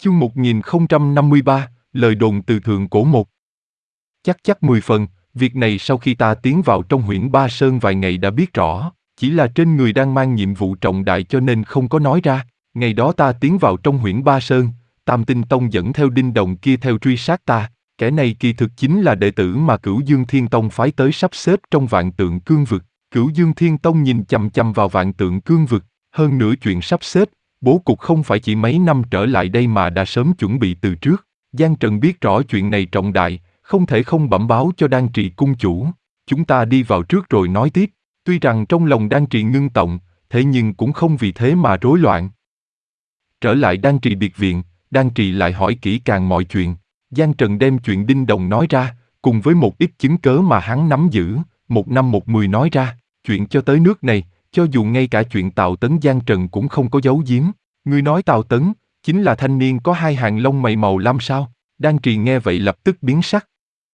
Chương 1053, lời đồn từ thượng cổ một. Chắc 10 phần, việc này sau khi ta tiến vào trong huyễn Ba Sơn vài ngày đã biết rõ, chỉ là trên người đang mang nhiệm vụ trọng đại cho nên không có nói ra. Ngày đó ta tiến vào trong huyễn Ba Sơn, Tam Tinh Tông dẫn theo Đinh Đồng kia theo truy sát ta, kẻ này kỳ thực chính là đệ tử mà Cửu Dương Thiên Tông phái tới sắp xếp trong Vạn Tượng Cương Vực. Cửu Dương Thiên Tông nhìn chằm chằm vào Vạn Tượng Cương Vực, hơn nữa chuyện sắp xếp, bố cục không phải chỉ mấy năm trở lại đây mà đã sớm chuẩn bị từ trước. Giang Trần biết rõ chuyện này trọng đại, không thể không bẩm báo cho Đan Trì cung chủ. Chúng ta đi vào trước rồi nói tiếp. Tuy rằng trong lòng Đan Trì ngưng động, thế nhưng cũng không vì thế mà rối loạn. Trở lại Đan Trì biệt viện, Đan Trì lại hỏi kỹ càng mọi chuyện. Giang Trần đem chuyện Đinh Đồng nói ra, cùng với một ít chứng cớ mà hắn nắm giữ, 1/10 nói ra. Chuyện cho tới nước này, cho dù ngay cả chuyện Tào Tấn Giang Trần cũng không có giấu giếm. Ngươi nói Tào Tấn, chính là thanh niên có hai hàng lông mày màu lam sao? Đan Trì nghe vậy lập tức biến sắc.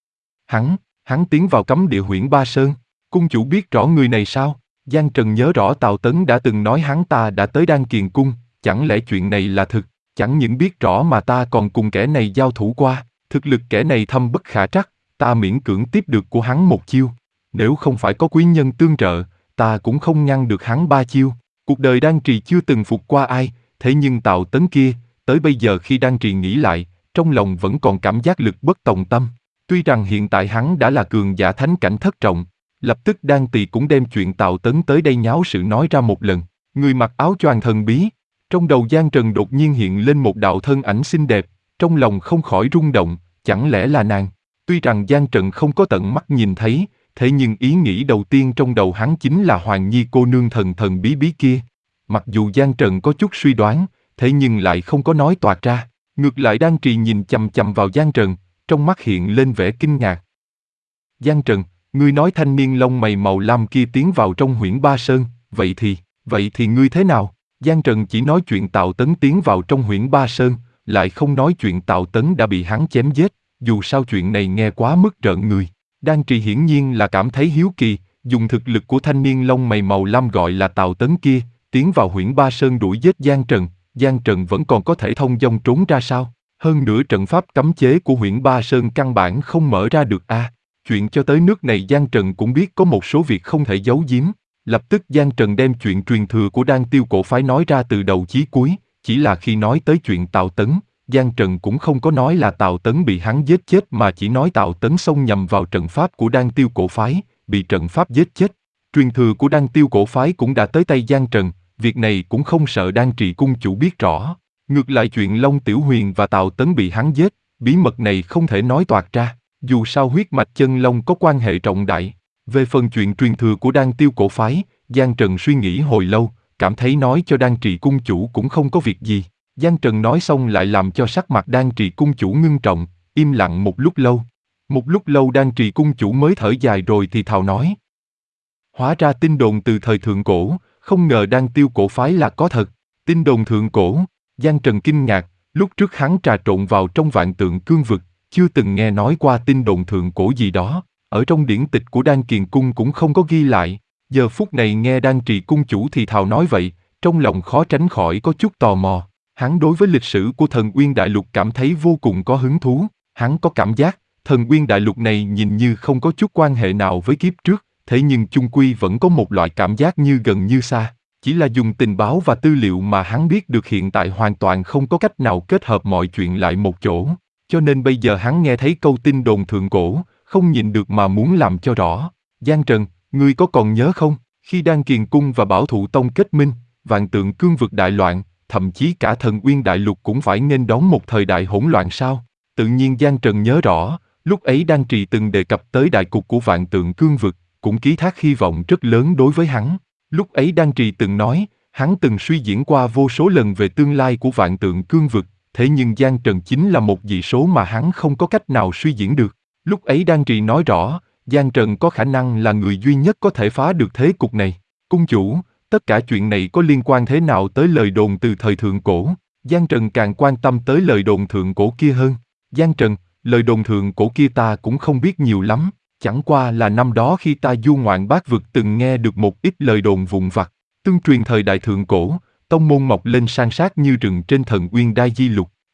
Hắn tiến vào cấm địa huyễn Ba Sơn. Cung chủ biết rõ người này sao? Giang Trần nhớ rõ Tào Tấn đã từng nói hắn ta đã tới Đan Kiền Cung, chẳng lẽ chuyện này là thực? Chẳng những biết rõ mà ta còn cùng kẻ này giao thủ qua, thực lực kẻ này thâm bất khả trắc, ta miễn cưỡng tiếp được của hắn một chiêu. Nếu không phải có quý nhân tương trợ, ta cũng không ngăn được hắn 3 chiêu. Cuộc đời Đan Trì chưa từng phục qua ai, thế nhưng Tào Tấn kia, tới bây giờ khi Đan Trì nghĩ lại, trong lòng vẫn còn cảm giác lực bất tòng tâm. Tuy rằng hiện tại hắn đã là cường giả thánh cảnh thất trọng, lập tức Đan Tỳ cũng đem chuyện Tào Tấn tới đây nháo sự nói ra một lần. Người mặc áo choàng thần bí, trong đầu Giang Trần đột nhiên hiện lên một đạo thân ảnh xinh đẹp, trong lòng không khỏi rung động, chẳng lẽ là nàng? Tuy rằng Giang Trần không có tận mắt nhìn thấy, thế nhưng ý nghĩ đầu tiên trong đầu hắn chính là Hoàng Nhi cô nương thần bí bí kia. Mặc dù Giang Trần có chút suy đoán, thế nhưng lại không có nói toạc ra. Ngược lại Đan Trì nhìn chằm chằm vào Giang Trần, trong mắt hiện lên vẻ kinh ngạc. Giang Trần, ngươi nói thanh niên lông mày màu lam kia tiến vào trong huyễn Ba Sơn, vậy thì ngươi thế nào? Giang Trần chỉ nói chuyện Tào Tấn tiến vào trong huyễn Ba Sơn, lại không nói chuyện Tào Tấn đã bị hắn chém giết, dù sao chuyện này nghe quá mức rợn người. Đan Trì hiển nhiên là cảm thấy hiếu kỳ, dùng thực lực của thanh niên lông mày màu lam gọi là Tào Tấn kia, tiến vào huyễn Ba Sơn đuổi giết Giang Trần vẫn còn có thể thông dong trốn ra sao? Hơn nữa trận pháp cấm chế của huyễn Ba Sơn căn bản không mở ra được a. Chuyện cho tới nước này Giang Trần cũng biết có một số việc không thể giấu giếm. Lập tức Giang Trần đem chuyện truyền thừa của Đan Tiêu cổ phái nói ra từ đầu chí cuối, chỉ là khi nói tới chuyện Tào Tấn, Giang Trần cũng không có nói là Tào Tấn bị hắn giết chết mà chỉ nói Tào Tấn xông nhầm vào trận pháp của Đan Tiêu cổ phái, bị trận pháp giết chết. Truyền thừa của Đan Tiêu cổ phái cũng đã tới tay Giang Trần, việc này cũng không sợ Đan Trì cung chủ biết rõ. Ngược lại chuyện Long Tiểu Huyền và Tào Tấn bị hắn giết, bí mật này không thể nói toạc ra, dù sao huyết mạch chân long có quan hệ trọng đại. Về phần chuyện truyền thừa của Đan Tiêu cổ phái, Giang Trần suy nghĩ hồi lâu, cảm thấy nói cho Đan Trì cung chủ cũng không có việc gì. Giang Trần nói xong lại làm cho sắc mặt Đan Trì cung chủ ngưng trọng, im lặng một lúc lâu. Một lúc lâu Đan Trì cung chủ mới thở dài rồi thì thào nói. Hóa ra tin đồn từ thời thượng cổ, không ngờ Đan Tiêu cổ phái là có thật. Tin đồn thượng cổ, Giang Trần kinh ngạc, lúc trước hắn trà trộn vào trong Vạn Tượng Cương Vực, chưa từng nghe nói qua tin đồn thượng cổ gì đó, ở trong điển tịch của Đan Kiền Cung cũng không có ghi lại. Giờ phút này nghe Đan Trì cung chủ thì thào nói vậy, trong lòng khó tránh khỏi có chút tò mò. Hắn đối với lịch sử của Thần Uyên Đại Lục cảm thấy vô cùng có hứng thú, hắn có cảm giác, Thần Uyên Đại Lục này nhìn như không có chút quan hệ nào với kiếp trước, thế nhưng chung quy vẫn có một loại cảm giác như gần như xa. Chỉ là dùng tình báo và tư liệu mà hắn biết được hiện tại hoàn toàn không có cách nào kết hợp mọi chuyện lại một chỗ. Cho nên bây giờ hắn nghe thấy câu tin đồn thượng cổ, không nhịn được mà muốn làm cho rõ. Giang Trần, ngươi có còn nhớ không, khi Đan Kiền Cung và Bảo Thụ Tông kết minh, Vạn Tượng Cương Vực đại loạn, thậm chí cả Thần Uyên Đại Lục cũng phải nghênh đón một thời đại hỗn loạn sao? Tự nhiên Giang Trần nhớ rõ, lúc ấy Đan Trì từng đề cập tới đại cục của Vạn Tượng Cương Vực, cũng ký thác hy vọng rất lớn đối với hắn. Lúc ấy Đan Trì từng nói, hắn từng suy diễn qua vô số lần về tương lai của Vạn Tượng Cương Vực, thế nhưng Giang Trần chính là một dị số mà hắn không có cách nào suy diễn được. Lúc ấy Đan Trì nói rõ, Giang Trần có khả năng là người duy nhất có thể phá được thế cục này. Cung chủ, tất cả chuyện này có liên quan thế nào tới lời đồn từ thời thượng cổ? Giang Trần càng quan tâm tới lời đồn thượng cổ kia hơn. Giang Trần, lời đồn thượng cổ kia ta cũng không biết nhiều lắm, chẳng qua là năm đó khi ta du ngoạn Bát Vực từng nghe được một ít lời đồn vụn vặt. Tương truyền thời đại thượng cổ, tông môn mọc lên san sát như rừng trên Thần Uyên Đai Di Lục,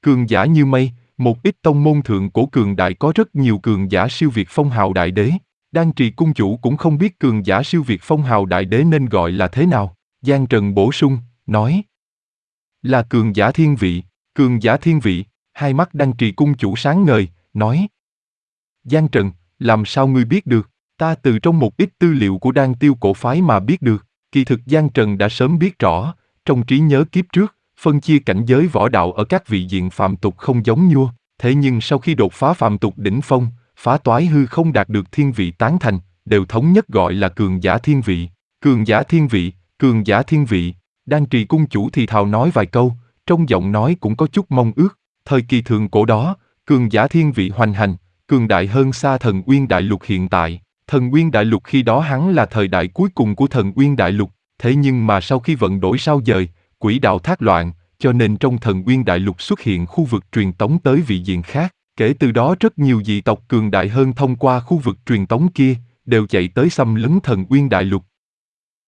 Cường giả như mây, một ít tông môn thượng cổ cường đại có rất nhiều cường giả siêu việt phong hào đại đế. Đan Trì cung chủ cũng không biết cường giả siêu việt phong hào đại đế nên gọi là thế nào. Giang Trần bổ sung, nói là cường giả thiên vị. Cường giả thiên vị. Hai mắt Đan Trì cung chủ sáng ngời, nói: Giang Trần, làm sao ngươi biết được? Ta từ trong một ít tư liệu của Đan Tiêu cổ phái mà biết được. Kỳ thực Giang Trần đã sớm biết rõ, trong trí nhớ kiếp trước, phân chia cảnh giới võ đạo ở các vị diện phàm tục không giống nhau. Thế nhưng sau khi đột phá phàm tục đỉnh phong, phá toái hư không đạt được thiên vị tán thành, đều thống nhất gọi là cường giả thiên vị. Cường giả thiên vị, cường giả thiên vị. Đan Trì cung chủ thì thào nói vài câu, trong giọng nói cũng có chút mong ước. Thời kỳ thượng cổ đó, cường giả thiên vị hoành hành, cường đại hơn xa Thần Uyên Đại Lục hiện tại. Thần Uyên Đại Lục khi đó hắn là thời đại cuối cùng của Thần Uyên Đại Lục, thế nhưng mà sau khi vận đổi sao dời, quỹ đạo thác loạn, cho nên trong Thần Uyên Đại Lục xuất hiện khu vực truyền tống tới vị diện khác. Kể từ đó rất nhiều dị tộc cường đại hơn thông qua khu vực truyền tống kia, đều chạy tới xâm lấn Thần Uyên Đại Lục.